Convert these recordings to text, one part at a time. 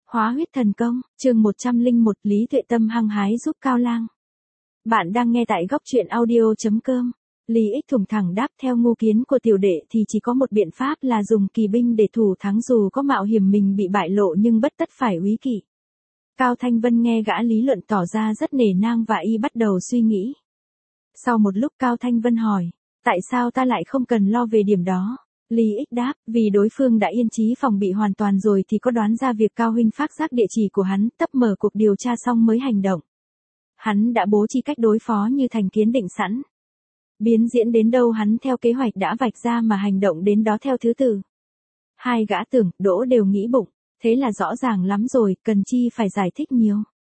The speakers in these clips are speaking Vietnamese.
Hóa huyết thần công, chương 101 Lý Tuệ Tâm hăng hái giúp Cao Lang. Bạn đang nghe tại góc truyện audio.com. Lý Ích thủng thẳng đáp theo ngu kiến của tiểu đệ thì chỉ có một biện pháp là dùng kỳ binh để thủ thắng dù có mạo hiểm mình bị bại lộ nhưng bất tất phải úy kỵ. Cao Thanh Vân nghe gã lý luận tỏ ra rất nể nang và y bắt đầu suy nghĩ. Sau một lúc Cao Thanh Vân hỏi, tại sao ta lại không cần lo về điểm đó? Lý Ích đáp, vì đối phương đã yên chí phòng bị hoàn toàn rồi thì có đoán ra việc Cao huynh phát giác địa chỉ của hắn, tấp mở cuộc điều tra xong mới hành động. Hắn đã bố trí cách đối phó như thành kiến định sẵn. Biến diễn đến đâu hắn theo kế hoạch đã vạch ra mà hành động đến đó theo thứ tự. Hai gã Tưởng, Đỗ đều nghĩ bụng, thế là rõ ràng lắm rồi, cần chi phải giải thích nhiều.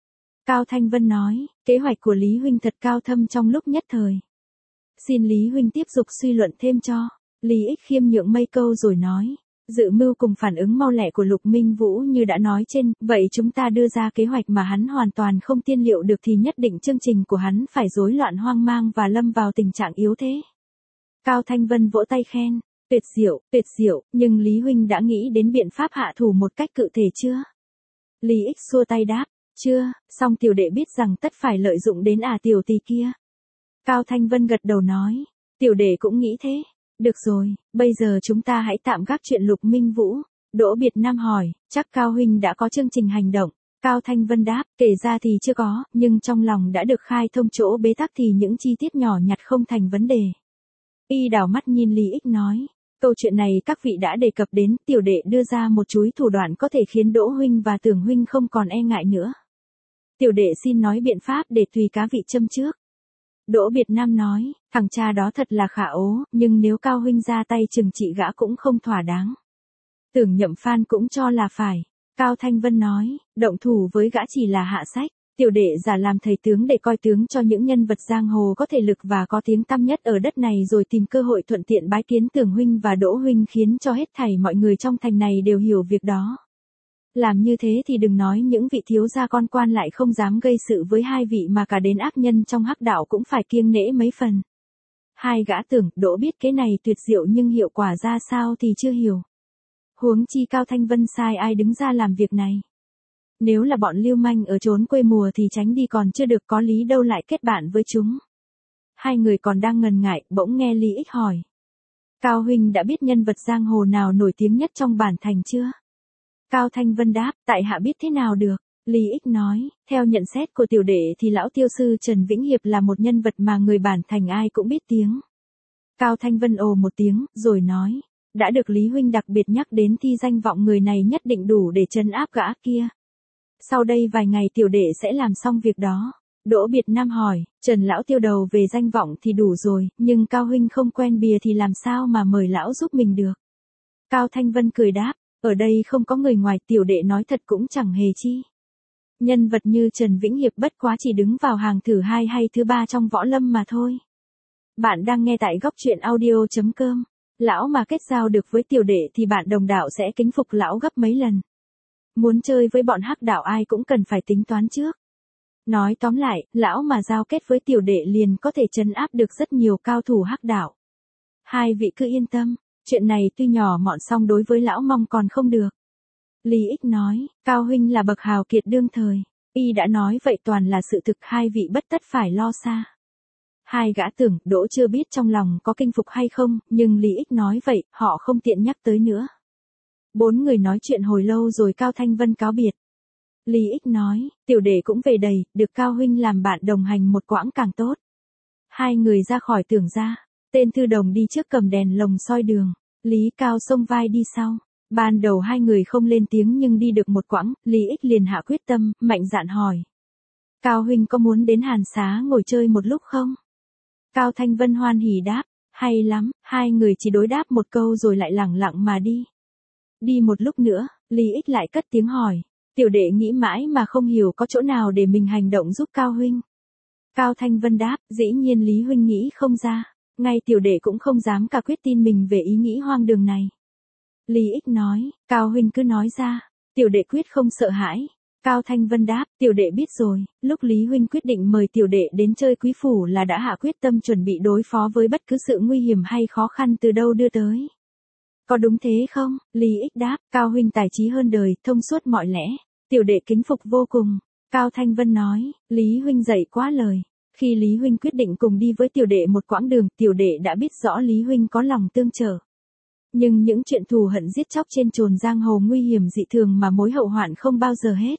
Cao Thanh Vân nói, kế hoạch của Lý huynh thật cao thâm trong lúc nhất thời. Xin Lý huynh tiếp tục suy luận thêm cho. Lý Ích khiêm nhượng mây câu rồi nói, dự mưu cùng phản ứng mau lẹ của Lục Minh Vũ như đã nói trên, vậy chúng ta đưa ra kế hoạch mà hắn hoàn toàn không tiên liệu được thì nhất định chương trình của hắn phải rối loạn hoang mang và lâm vào tình trạng yếu thế. Cao Thanh Vân vỗ tay khen, tuyệt diệu, nhưng Lý huynh đã nghĩ đến biện pháp hạ thủ một cách cụ thể chưa? Lý Ích xua tay đáp, chưa, song tiểu đệ biết rằng tất phải lợi dụng đến tiểu tỳ kia. Cao Thanh Vân gật đầu nói, tiểu đệ cũng nghĩ thế. Được rồi, bây giờ chúng ta hãy tạm gác chuyện Lục Minh Vũ. Đỗ Biệt Nam hỏi, chắc Cao huynh đã có chương trình hành động. Cao Thanh Vân đáp, kể ra thì chưa có, nhưng trong lòng đã được khai thông chỗ bế tắc thì những chi tiết nhỏ nhặt không thành vấn đề. Y đảo mắt nhìn Lý Ích nói, câu chuyện này các vị đã đề cập đến, tiểu đệ đưa ra một chuỗi thủ đoạn có thể khiến Đỗ huynh và Tưởng huynh không còn e ngại nữa. Tiểu đệ xin nói biện pháp để tùy cá vị châm trước. Đỗ Biệt Nam nói, thằng cha đó thật là khả ố, nhưng nếu Cao huynh ra tay trừng trị gã cũng không thỏa đáng. Tưởng Nhậm Phan cũng cho là phải. Cao Thanh Vân nói, động thủ với gã chỉ là hạ sách, tiểu đệ giả làm thầy tướng để coi tướng cho những nhân vật giang hồ có thể lực và có tiếng tăm nhất ở đất này rồi tìm cơ hội thuận tiện bái kiến Tưởng huynh và Đỗ huynh khiến cho hết thảy mọi người trong thành này đều hiểu việc đó. Làm như thế thì đừng nói những vị thiếu gia con quan lại không dám gây sự với hai vị mà cả đến ác nhân trong hắc đạo cũng phải kiêng nể mấy phần. Hai gã Tưởng, Đỗ biết cái này tuyệt diệu nhưng hiệu quả ra sao thì chưa hiểu. Huống chi Cao Thanh Vân sai ai đứng ra làm việc này. Nếu là bọn lưu manh ở trốn quê mùa thì tránh đi còn chưa được, có lý đâu lại kết bạn với chúng. Hai người còn đang ngần ngại, bỗng nghe Lý Ích hỏi. Cao huynh đã biết nhân vật giang hồ nào nổi tiếng nhất trong bản thành chưa? Cao Thanh Vân đáp, tại hạ biết thế nào được. Lý Ích nói, theo nhận xét của tiểu đệ thì lão tiêu sư Trần Vĩnh Hiệp là một nhân vật mà người bản thành ai cũng biết tiếng. Cao Thanh Vân ồ một tiếng, rồi nói, đã được Lý huynh đặc biệt nhắc đến thì danh vọng người này nhất định đủ để trấn áp gã kia. Sau đây vài ngày tiểu đệ sẽ làm xong việc đó. Đỗ Biệt Nam hỏi, Trần lão tiêu đầu về danh vọng thì đủ rồi, nhưng Cao huynh không quen bìa thì làm sao mà mời lão giúp mình được? Cao Thanh Vân cười đáp, ở đây không có người ngoài, tiểu đệ nói thật cũng chẳng hề chi. Nhân vật như Trần Vĩnh Hiệp bất quá chỉ đứng vào hàng thứ 2 hay thứ 3 trong võ lâm mà thôi. Bạn đang nghe tại góc truyện audio.com. Lão mà kết giao được với tiểu đệ thì bạn đồng đạo sẽ kính phục lão gấp mấy lần. Muốn chơi với bọn hắc đạo ai cũng cần phải tính toán trước. Nói tóm lại, lão mà giao kết với tiểu đệ liền có thể trấn áp được rất nhiều cao thủ hắc đạo. Hai vị cứ yên tâm, chuyện này tuy nhỏ mọn song đối với lão mong còn không được. Lý Ích nói, Cao huynh là bậc hào kiệt đương thời, y đã nói vậy toàn là sự thực, hai vị bất tất phải lo xa. Hai gã Tưởng, Đỗ chưa biết trong lòng có kinh phục hay không, nhưng Lý Ích nói vậy, họ không tiện nhắc tới nữa. Bốn người nói chuyện hồi lâu rồi Cao Thanh Vân cáo biệt. Lý Ích nói, tiểu đệ cũng về đầy, được Cao huynh làm bạn đồng hành một quãng càng tốt. Hai người ra khỏi Tưởng gia, tên thư đồng đi trước cầm đèn lồng soi đường, Lý Cao xông vai đi sau. Ban đầu hai người không lên tiếng nhưng đi được một quãng, Lý Ích liền hạ quyết tâm, mạnh dạn hỏi. Cao huynh có muốn đến Hàn Xá ngồi chơi một lúc không? Cao Thanh Vân hoan hỉ đáp, hay lắm, hai người chỉ đối đáp một câu rồi lại lẳng lặng mà đi. Đi một lúc nữa, Lý Ích lại cất tiếng hỏi, tiểu đệ nghĩ mãi mà không hiểu có chỗ nào để mình hành động giúp Cao huynh. Cao Thanh Vân đáp, dĩ nhiên Lý huynh nghĩ không ra, ngay tiểu đệ cũng không dám cả quyết tin mình về ý nghĩ hoang đường này. Lý Ích nói, Cao huynh cứ nói ra, tiểu đệ quyết không sợ hãi. Cao Thanh Vân đáp, tiểu đệ biết rồi, lúc Lý huynh quyết định mời tiểu đệ đến chơi quý phủ là đã hạ quyết tâm chuẩn bị đối phó với bất cứ sự nguy hiểm hay khó khăn từ đâu đưa tới. Có đúng thế không? Lý Ích đáp, Cao huynh tài trí hơn đời, thông suốt mọi lẽ. tiểu đệ kính phục vô cùng. Cao Thanh Vân nói, Lý huynh dạy quá lời. Khi Lý huynh quyết định cùng đi với tiểu đệ một quãng đường, tiểu đệ đã biết rõ Lý huynh có lòng tương trợ. Nhưng những chuyện thù hận giết chóc trên chốn giang hồ nguy hiểm dị thường mà mối hậu hoạn không bao giờ hết.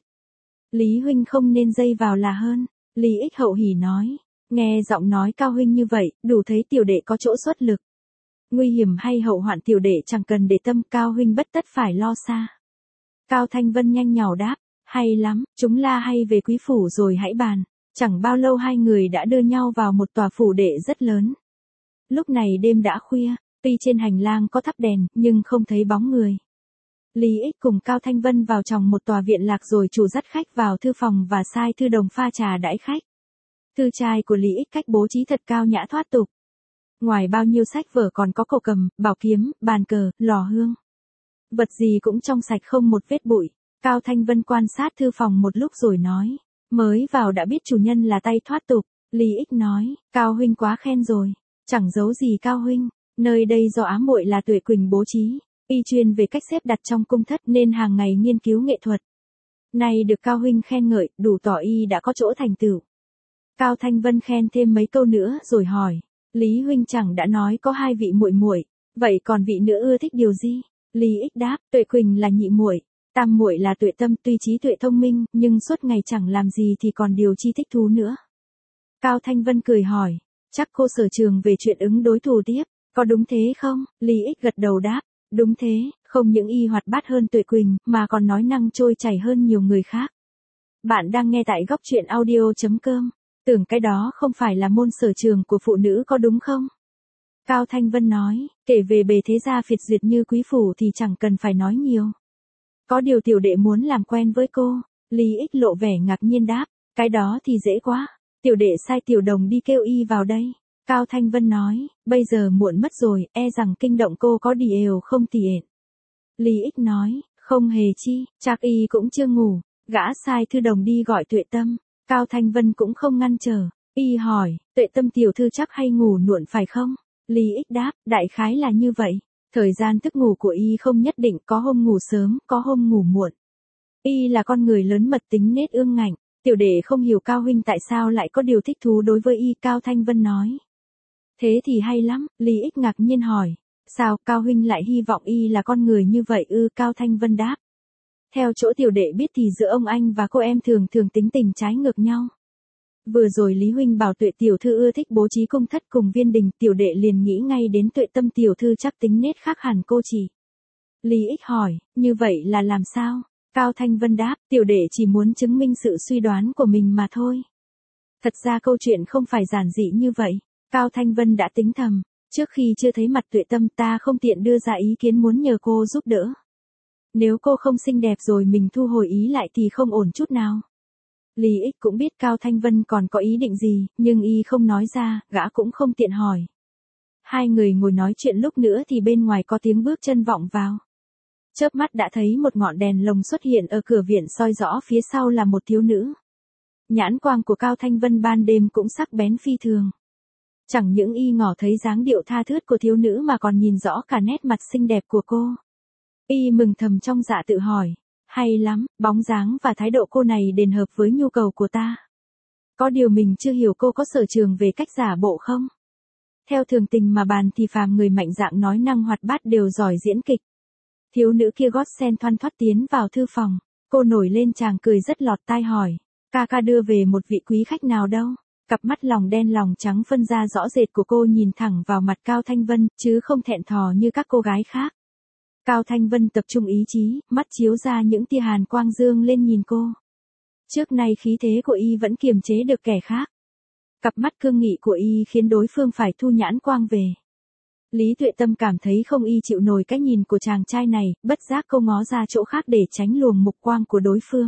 Lý huynh không nên dây vào là hơn. Lý Ích hậu hỉ nói, nghe giọng nói Cao huynh như vậy, đủ thấy tiểu đệ có chỗ xuất lực. Nguy hiểm hay hậu hoạn tiểu đệ chẳng cần để tâm, Cao huynh bất tất phải lo xa. Cao Thanh Vân nhanh nhảu đáp, hay lắm, chúng la hay về quý phủ rồi hãy bàn. Chẳng bao lâu hai người đã đưa nhau vào một tòa phủ đệ rất lớn. Lúc này đêm đã khuya, tuy trên hành lang có thắp đèn, nhưng không thấy bóng người. Lý Ích cùng Cao Thanh Vân vào trong một tòa viện lạc rồi chủ dắt khách vào thư phòng và sai thư đồng pha trà đãi khách. Thư trai của Lý Ích cách bố trí thật cao nhã thoát tục. Ngoài bao nhiêu sách vở còn có cổ cầm, bảo kiếm, bàn cờ, lò hương. Vật gì cũng trong sạch không một vết bụi. Cao Thanh Vân quan sát thư phòng một lúc rồi nói, mới vào đã biết chủ nhân là tay thoát tục. Lý Ích nói, Cao huynh quá khen rồi. Chẳng giấu gì Cao huynh, nơi đây do ám muội là Tuệ Quỳnh bố trí. Y chuyên về cách xếp đặt trong cung thất nên hàng ngày nghiên cứu nghệ thuật. Nay được Cao huynh khen ngợi, đủ tỏ y đã có chỗ thành tựu. Cao Thanh Vân khen thêm mấy câu nữa rồi hỏi, Lý huynh chẳng đã nói có hai vị muội muội, vậy còn vị nữa ưa thích điều gì? Lý Ích đáp, Tuệ Quỳnh là nhị muội, tam muội là Tuệ Tâm, tuy trí tuệ thông minh, nhưng suốt ngày chẳng làm gì thì còn điều chi thích thú nữa. Cao Thanh Vân cười hỏi, chắc cô sở trường về chuyện ứng đối thủ tiếp, có đúng thế không? Lý Ích gật đầu đáp, đúng thế, không những y hoạt bát hơn Tuệ Quỳnh, mà còn nói năng trôi chảy hơn nhiều người khác. Bạn đang nghe tại góc truyện audio.com. Tưởng cái đó không phải là môn sở trường của phụ nữ có đúng không? Cao Thanh Vân nói, kể về bề thế gia phiệt duyệt như quý phủ thì chẳng cần phải nói nhiều. Có điều tiểu đệ muốn làm quen với cô. Lý Ích lộ vẻ ngạc nhiên đáp, cái đó thì dễ quá. Tiểu đệ sai tiểu đồng đi kêu y vào đây. Cao Thanh Vân nói, bây giờ muộn mất rồi, e rằng kinh động cô có đi ều không tỉ ện. Lý Ích nói, không hề chi, chắc y cũng chưa ngủ. Gã sai thư đồng đi gọi Tuệ Tâm. Cao Thanh Vân cũng không ngăn trở. Y hỏi, Tuệ Tâm tiểu thư chắc hay ngủ muộn phải không? Lý Ích đáp, đại khái là như vậy. Thời gian thức ngủ của y không nhất định, có hôm ngủ sớm, có hôm ngủ muộn. Y là con người lớn mật tính nết ương ngạnh. Tiểu đệ không hiểu Cao huynh tại sao lại có điều thích thú đối với y. Cao Thanh Vân nói, thế thì hay lắm. Lý Ích ngạc nhiên hỏi, sao Cao huynh lại hy vọng y là con người như vậy ư? Cao Thanh Vân đáp, theo chỗ tiểu đệ biết thì giữa ông anh và cô em thường tính tình trái ngược nhau. Vừa rồi Lý huynh bảo Tuệ tiểu thư ưa thích bố trí cung thất cùng viên đình, tiểu đệ liền nghĩ ngay đến Tuệ Tâm tiểu thư chắc tính nết khác hẳn cô chỉ. Lý Ích hỏi, như vậy là làm sao? Cao Thanh Vân đáp, tiểu đệ chỉ muốn chứng minh sự suy đoán của mình mà thôi. Thật ra câu chuyện không phải giản dị như vậy. Cao Thanh Vân đã tính thầm, trước khi chưa thấy mặt Tuệ Tâm ta không tiện đưa ra ý kiến muốn nhờ cô giúp đỡ. Nếu cô không xinh đẹp rồi mình thu hồi ý lại thì không ổn chút nào. Lý Ích cũng biết Cao Thanh Vân còn có ý định gì, nhưng y không nói ra, gã cũng không tiện hỏi. Hai người ngồi nói chuyện lúc nữa thì bên ngoài có tiếng bước chân vọng vào. Chớp mắt đã thấy một ngọn đèn lồng xuất hiện ở cửa viện, soi rõ phía sau là một thiếu nữ. Nhãn quang của Cao Thanh Vân ban đêm cũng sắc bén phi thường. Chẳng những y ngỏ thấy dáng điệu tha thướt của thiếu nữ mà còn nhìn rõ cả nét mặt xinh đẹp của cô. Y mừng thầm trong dạ tự hỏi, hay lắm, bóng dáng và thái độ cô này đền hợp với nhu cầu của ta. Có điều mình chưa hiểu cô có sở trường về cách giả bộ không? Theo thường tình mà bàn thì phàm người mạnh dạn nói năng hoạt bát đều giỏi diễn kịch. Thiếu nữ kia gót sen thoăn thoắt tiến vào thư phòng, cô nổi lên chàng cười rất lọt tai hỏi, ca ca đưa về một vị quý khách nào đâu? Cặp mắt lòng đen lòng trắng phân ra rõ rệt của cô nhìn thẳng vào mặt Cao Thanh Vân, chứ không thẹn thò như các cô gái khác. Cao Thanh Vân tập trung ý chí, mắt chiếu ra những tia hàn quang dương lên nhìn cô. Trước nay khí thế của y vẫn kiềm chế được kẻ khác. Cặp mắt cương nghị của y khiến đối phương phải thu nhãn quang về. Lý Tuệ Tâm cảm thấy không y chịu nổi cách nhìn của chàng trai này, bất giác cô ngó ra chỗ khác để tránh luồng mục quang của đối phương.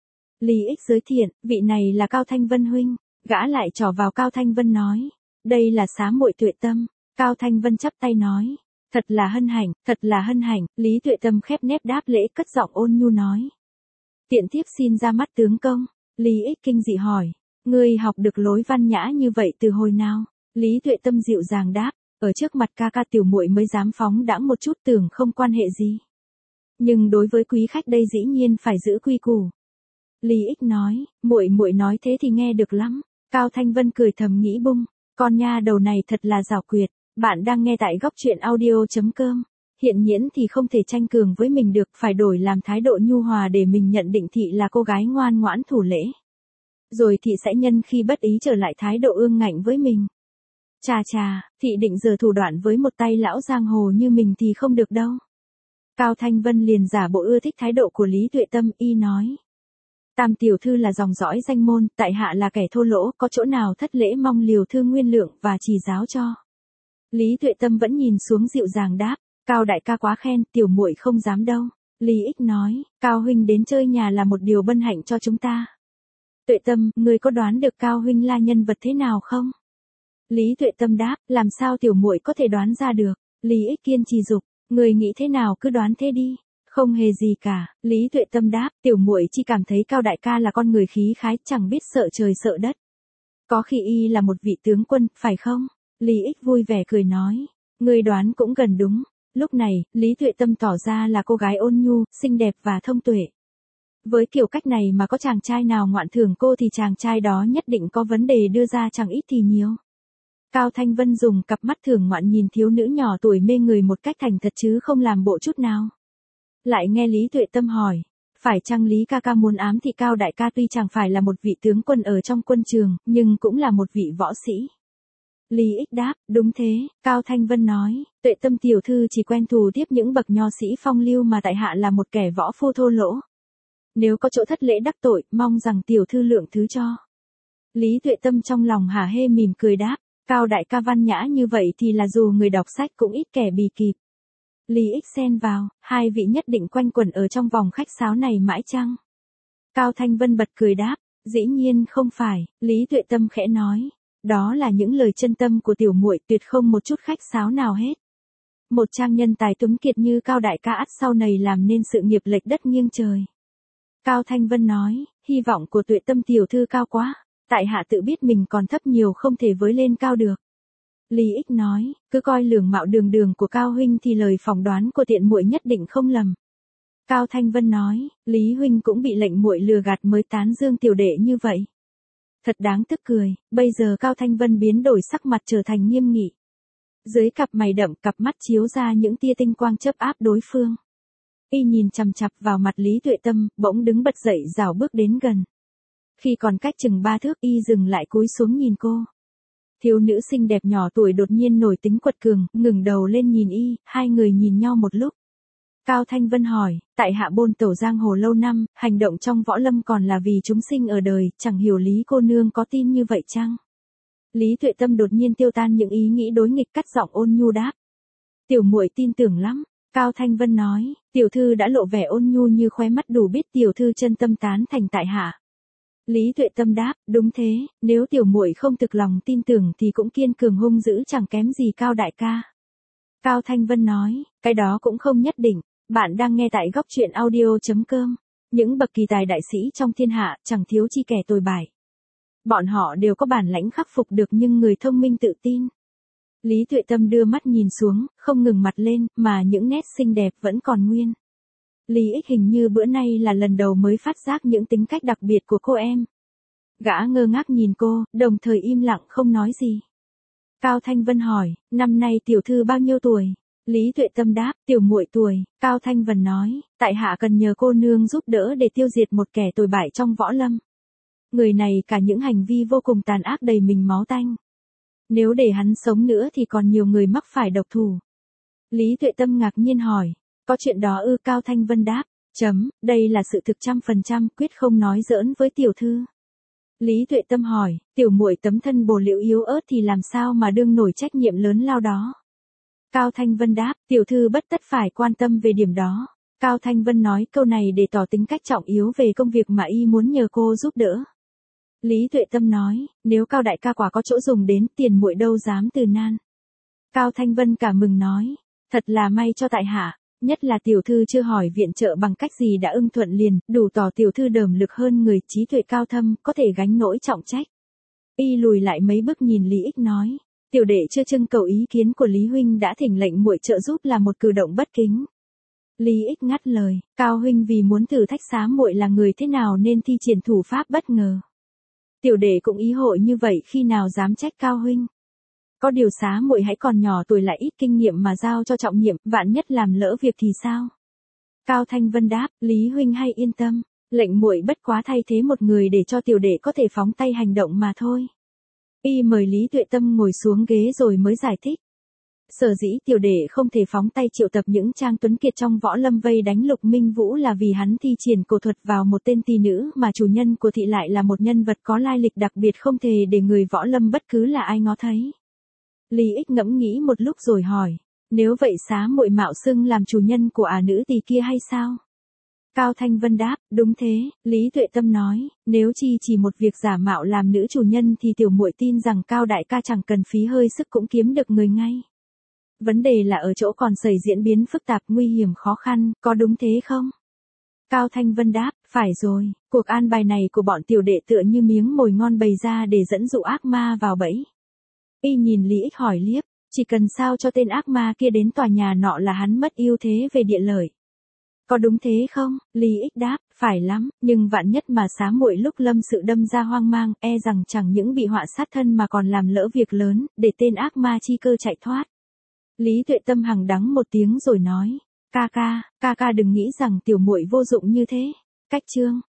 Lý Ích giới thiệu, vị này là Cao Thanh Vân huynh. Gã lại trỏ vào Cao Thanh Vân nói, đây là xá muội Tuệ Tâm. Cao Thanh Vân chắp tay nói, thật là hân hạnh, thật là hân hạnh. Lý Tuệ Tâm khép nép đáp lễ, cất giọng ôn nhu nói, tiện thiếp xin ra mắt tướng công. Lý Ích kinh dị hỏi, ngươi học được lối văn nhã như vậy từ hồi nào? Lý Tuệ Tâm dịu dàng đáp, ở trước mặt ca ca tiểu muội mới dám phóng đãng một chút, tưởng không quan hệ gì. Nhưng đối với quý khách đây dĩ nhiên phải giữ quy củ. Lý Ích nói, muội muội nói thế thì nghe được lắm. Cao Thanh Vân cười thầm nghĩ bung, con nha đầu này thật là giảo quyệt. Bạn đang nghe tại góc truyện audio.com. Hiện Nhiễn thì không thể tranh cường với mình được, phải đổi làm thái độ nhu hòa để mình nhận định Thị là cô gái ngoan ngoãn thủ lễ. Rồi Thị sẽ nhân khi bất ý trở lại thái độ ương ngạnh với mình. Chà chà, Thị định giở thủ đoạn với một tay lão giang hồ như mình thì không được đâu. Cao Thanh Vân liền giả bộ ưa thích thái độ của Lý Tuệ Tâm, y nói. Tam tiểu thư là dòng dõi danh môn, tại hạ là kẻ thô lỗ, có chỗ nào thất lễ mong liều thương nguyên lượng và chỉ giáo cho. Lý Tuệ Tâm vẫn nhìn xuống dịu dàng đáp, Cao đại ca quá khen, tiểu muội không dám đâu. Lý Ích nói, Cao huynh đến chơi nhà là một điều bân hạnh cho chúng ta. Tuệ Tâm, ngươi có đoán được Cao huynh là nhân vật thế nào không? Lý Tuệ Tâm đáp, làm sao tiểu muội có thể đoán ra được? Lý Ích kiên trì dục, ngươi nghĩ thế nào cứ đoán thế đi. Không hề gì cả, Lý Tuệ Tâm đáp, tiểu muội chỉ cảm thấy Cao đại ca là con người khí khái, chẳng biết sợ trời sợ đất. Có khi y là một vị tướng quân, phải không? Lý Ích vui vẻ cười nói, ngươi đoán cũng gần đúng. Lúc này, Lý Tuệ Tâm tỏ ra là cô gái ôn nhu, xinh đẹp và thông tuệ. Với kiểu cách này mà có chàng trai nào ngoạn thưởng cô thì chàng trai đó nhất định có vấn đề đưa ra chẳng ít thì nhiều. Cao Thanh Vân dùng cặp mắt thưởng ngoạn nhìn thiếu nữ nhỏ tuổi mê người một cách thành thật chứ không làm bộ chút nào. Lại nghe Lý Tuệ Tâm hỏi, phải chăng Lý ca ca muốn ám thị Cao đại ca tuy chẳng phải là một vị tướng quân ở trong quân trường, nhưng cũng là một vị võ sĩ. Lý Ích đáp, đúng thế, Cao Thanh Vân nói, Tuệ Tâm tiểu thư chỉ quen thù tiếp những bậc nho sĩ phong lưu mà tại hạ là một kẻ võ phu thô lỗ. Nếu có chỗ thất lễ đắc tội, mong rằng tiểu thư lượng thứ cho. Lý Tuệ Tâm trong lòng hả hê mỉm cười đáp, Cao đại ca văn nhã như vậy thì là dù người đọc sách cũng ít kẻ bì kịp. Lý Ích xen vào, hai vị nhất định quanh quẩn ở trong vòng khách sáo này mãi chăng? Cao Thanh Vân bật cười đáp, dĩ nhiên không phải, Lý Tuệ Tâm khẽ nói, đó là những lời chân tâm của tiểu muội, tuyệt không một chút khách sáo nào hết. Một trang nhân tài tuấn kiệt như Cao đại ca ắt sau này làm nên sự nghiệp lệch đất nghiêng trời. Cao Thanh Vân nói, hy vọng của Tuệ Tâm tiểu thư cao quá, tại hạ tự biết mình còn thấp nhiều không thể với lên cao được. Lý Ích nói, cứ coi lường mạo đường đường của Cao huynh thì lời phỏng đoán của tiện muội nhất định không lầm. Cao Thanh Vân nói, Lý huynh cũng bị lệnh muội lừa gạt mới tán dương tiểu đệ như vậy. Thật đáng tức cười, bây giờ Cao Thanh Vân biến đổi sắc mặt trở thành nghiêm nghị. Dưới cặp mày đậm, cặp mắt chiếu ra những tia tinh quang chớp áp đối phương. Y nhìn chằm chằm vào mặt Lý Tuệ Tâm, bỗng đứng bật dậy rảo bước đến gần. Khi còn cách chừng 3 thước, y dừng lại cúi xuống nhìn cô. Thiếu nữ xinh đẹp nhỏ tuổi đột nhiên nổi tính quật cường, ngừng đầu lên nhìn y, hai người nhìn nhau một lúc. Cao Thanh Vân hỏi, tại hạ bôn tẩu giang hồ lâu năm, hành động trong võ lâm còn là vì chúng sinh ở đời, chẳng hiểu Lý cô nương có tin như vậy chăng? Lý Tuệ Tâm đột nhiên tiêu tan những ý nghĩ đối nghịch, cắt giọng ôn nhu đáp. Tiểu muội tin tưởng lắm. Cao Thanh Vân nói, tiểu thư đã lộ vẻ ôn nhu như khóe mắt đủ biết tiểu thư chân tâm tán thành tại hạ. Lý Tuệ Tâm đáp, đúng thế, nếu tiểu muội không thực lòng tin tưởng thì cũng kiên cường hung dữ chẳng kém gì Cao đại ca. Cao Thanh Vân nói, cái đó cũng không nhất định, bạn đang nghe tại góc truyện audio.com. Những bậc kỳ tài đại sĩ trong thiên hạ chẳng thiếu chi kẻ tồi bại. Bọn họ đều có bản lãnh khắc phục được nhưng người thông minh tự tin. Lý Tuệ Tâm đưa mắt nhìn xuống, không ngừng mặt lên, mà những nét xinh đẹp vẫn còn nguyên. Lý Ích hình như bữa nay là lần đầu mới phát giác những tính cách đặc biệt của cô em. Gã ngơ ngác nhìn cô, đồng thời im lặng không nói gì. Cao Thanh Vân hỏi, năm nay tiểu thư bao nhiêu tuổi? Lý Tuệ Tâm đáp, tiểu muội tuổi. Cao Thanh Vân nói, tại hạ cần nhờ cô nương giúp đỡ để tiêu diệt một kẻ tồi bại trong võ lâm. Người này cả những hành vi vô cùng tàn ác đầy mình máu tanh. Nếu để hắn sống nữa thì còn nhiều người mắc phải độc thủ. Lý Tuệ Tâm ngạc nhiên hỏi, có chuyện đó ư? Cao Thanh Vân đáp, đây là sự thực 100%, quyết không nói giỡn với tiểu thư. Lý Tuệ Tâm hỏi, tiểu muội tấm thân bồ liễu yếu ớt thì làm sao mà đương nổi trách nhiệm lớn lao đó? Cao Thanh Vân đáp, tiểu thư bất tất phải quan tâm về điểm đó. Cao Thanh Vân nói câu này để tỏ tính cách trọng yếu về công việc mà y muốn nhờ cô giúp đỡ. Lý Tuệ Tâm nói, nếu Cao đại ca quả có chỗ dùng đến, tiền muội đâu dám từ nan. Cao Thanh Vân cả mừng nói, thật là may cho tại hạ, nhất là tiểu thư chưa hỏi viện trợ bằng cách gì đã ưng thuận liền, đủ tỏ tiểu thư đờm lực hơn người, trí tuệ cao thâm, có thể gánh nỗi trọng trách. Y lùi lại mấy bước nhìn Lý Ích nói, tiểu đệ chưa trưng cầu ý kiến của Lý huynh đã thỉnh lệnh muội trợ giúp là một cử động bất kính. Lý Ích ngắt lời, Cao huynh vì muốn thử thách xá muội là người thế nào nên thi triển thủ pháp bất ngờ. Tiểu đệ cũng ý hội như vậy khi nào dám trách Cao huynh. Có điều xá muội hãy còn nhỏ tuổi lại ít kinh nghiệm mà giao cho trọng nhiệm, vạn nhất làm lỡ việc thì sao? Cao Thanh Vân đáp, Lý huynh hay yên tâm, lệnh muội bất quá thay thế một người để cho tiểu đệ có thể phóng tay hành động mà thôi. Y mời Lý Tuệ Tâm ngồi xuống ghế rồi mới giải thích. Sở dĩ tiểu đệ không thể phóng tay triệu tập những trang tuấn kiệt trong võ lâm vây đánh Lục Minh Vũ là vì hắn thi triển cổ thuật vào một tên tỷ nữ mà chủ nhân của thị lại là một nhân vật có lai lịch đặc biệt không thể để người võ lâm bất cứ là ai ngó thấy. Lý Ích ngẫm nghĩ một lúc rồi hỏi, nếu vậy xá muội mạo xưng làm chủ nhân của nữ tỳ kia hay sao? Cao Thanh Vân đáp, đúng thế. Lý Tuệ Tâm nói, nếu chỉ một việc giả mạo làm nữ chủ nhân thì tiểu muội tin rằng Cao đại ca chẳng cần phí hơi sức cũng kiếm được người ngay. Vấn đề là ở chỗ còn xảy diễn biến phức tạp nguy hiểm khó khăn, có đúng thế không? Cao Thanh Vân đáp, phải rồi, cuộc an bài này của bọn tiểu đệ tựa như miếng mồi ngon bày ra để dẫn dụ ác ma vào bẫy. Y nhìn Lý Ích hỏi liếc, chỉ cần sao cho tên ác ma kia đến tòa nhà nọ là hắn mất ưu thế về địa lợi. Có đúng thế không? Lý Ích đáp, phải lắm, nhưng vạn nhất mà xá muội lúc lâm sự đâm ra hoang mang, e rằng chẳng những bị họa sát thân mà còn làm lỡ việc lớn, để tên ác ma chi cơ chạy thoát. Lý Tuệ Tâm hằng đắng một tiếng rồi nói, ca ca đừng nghĩ rằng tiểu muội vô dụng như thế. Cách chương